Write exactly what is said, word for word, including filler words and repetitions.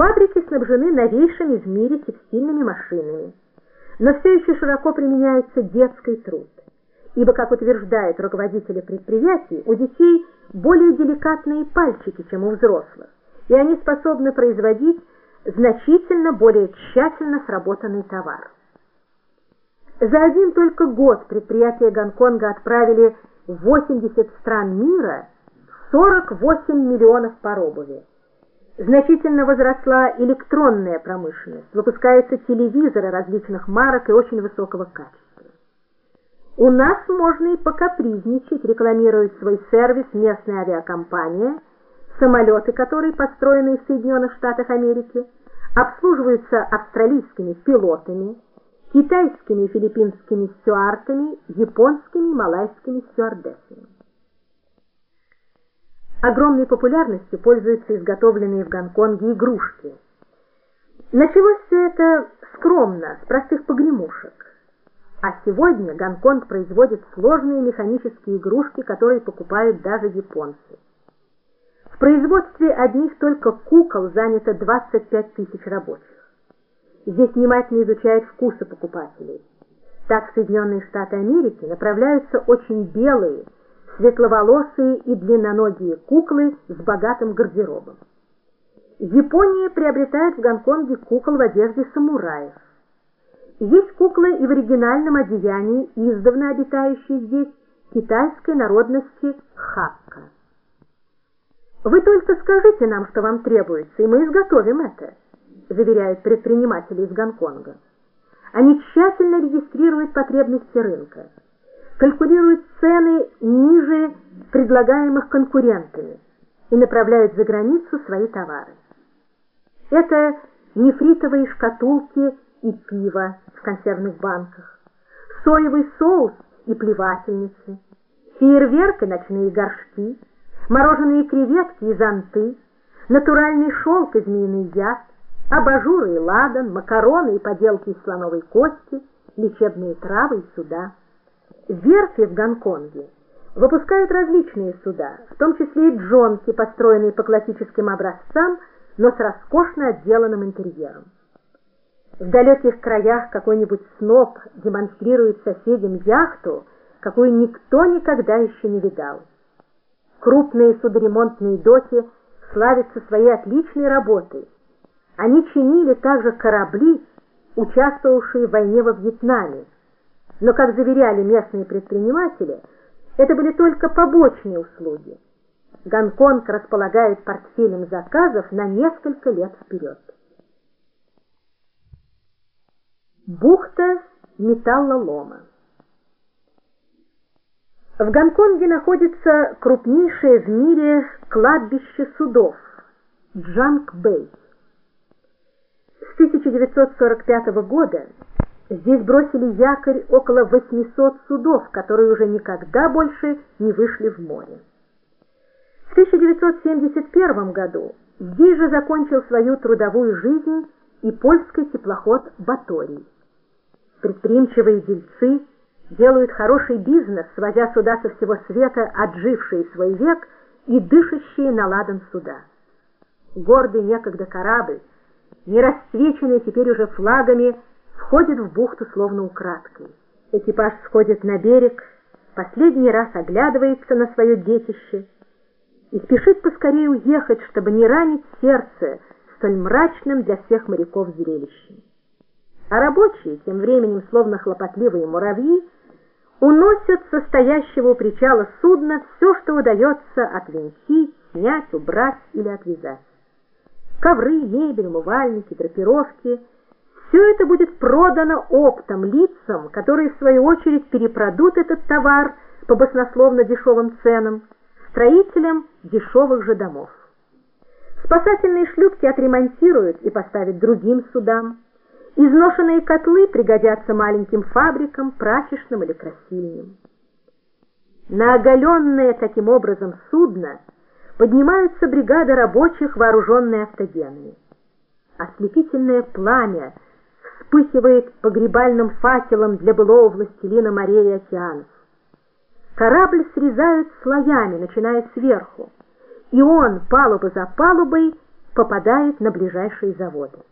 Фабрики снабжены новейшими в мире текстильными машинами, но все еще широко применяется детский труд, ибо, как утверждают руководители предприятий, у детей более деликатные пальчики, чем у взрослых, и они способны производить значительно более тщательно сработанный товар. За один только год предприятия Гонконга отправили в восемьдесят стран мира сорок восемь миллионов пар обуви. Значительно возросла электронная промышленность, выпускаются телевизоры различных марок и очень высокого качества. У нас можно и покапризничать, рекламирует свой сервис местная авиакомпания, самолеты, которые построены в Соединенных Штатах Америки, обслуживаются австралийскими пилотами, китайскими и филиппинскими стюардами, японскими и малайскими стюардессами. Огромной популярностью пользуются изготовленные в Гонконге игрушки. Началось все это скромно, с простых погремушек. А сегодня Гонконг производит сложные механические игрушки, которые покупают даже японцы. В производстве одних только кукол занято двадцать пять тысяч рабочих. Здесь внимательно изучают вкусы покупателей. Так в Соединенные Штаты Америки направляются очень белые, светловолосые и длинноногие куклы с богатым гардеробом. Япония приобретает в Гонконге кукол в одежде самураев. Есть куклы и в оригинальном одеянии, издавна обитающие здесь, китайской народности хакка. «Вы только скажите нам, что вам требуется, и мы изготовим это», заверяют предприниматели из Гонконга. Они тщательно регистрируют потребности рынка, калькулируют цены ниже предлагаемых конкурентами и направляют за границу свои товары. Это нефритовые шкатулки и пиво в консервных банках, соевый соус и плевательницы, фейерверк и ночные горшки, мороженые креветки и зонты, натуральный шелк и змеиный яд, абажуры и ладан, макароны и поделки из слоновой кости, лечебные травы и суда. Верфи в Гонконге выпускают различные суда, в том числе и джонки, построенные по классическим образцам, но с роскошно отделанным интерьером. В далеких краях какой-нибудь сноб демонстрирует соседям яхту, какую никто никогда еще не видал. Крупные судоремонтные доки славятся своей отличной работой. Они чинили также корабли, участвовавшие в войне во Вьетнаме. Но, как заверяли местные предприниматели, это были только побочные услуги. Гонконг располагает портфелем заказов на несколько лет вперед. Бухта металлолома. В Гонконге находится крупнейшее в мире кладбище судов – Джанг-Бэй. С тысяча девятьсот сорок пятого года здесь бросили якорь около восьмисот судов, которые уже никогда больше не вышли в море. В тысяча девятьсот семьдесят первом году здесь же закончил свою трудовую жизнь и польский теплоход «Баторий». Предприимчивые дельцы делают хороший бизнес, свозя суда со всего света, отжившие свой век и дышащие на ладан суда. Гордый некогда корабль, не расцвеченный теперь уже флагами, входит в бухту словно украдкой. Экипаж сходит на берег, последний раз оглядывается на свое детище и спешит поскорее уехать, чтобы не ранить сердце столь мрачным для всех моряков зрелищем. А рабочие, тем временем, словно хлопотливые муравьи, уносят со стоящего у причала судна все, что удается отвинтить, снять, убрать или отвязать. Ковры, мебель, умывальники, драпировки – все это будет продано оптом лицам, которые в свою очередь перепродут этот товар по баснословно дешевым ценам, строителям дешевых же домов. Спасательные шлюпки отремонтируют и поставят другим судам. Изношенные котлы пригодятся маленьким фабрикам, прачечным или красильням. На оголенное таким образом судно поднимаются бригады рабочих, вооруженные автогенами. Ослепительное пламя вспыхивает погребальным факелом для былого властелина морей и океанов. Корабль срезают слоями, начиная сверху, и он, палуба за палубой, попадает на ближайшие заводы.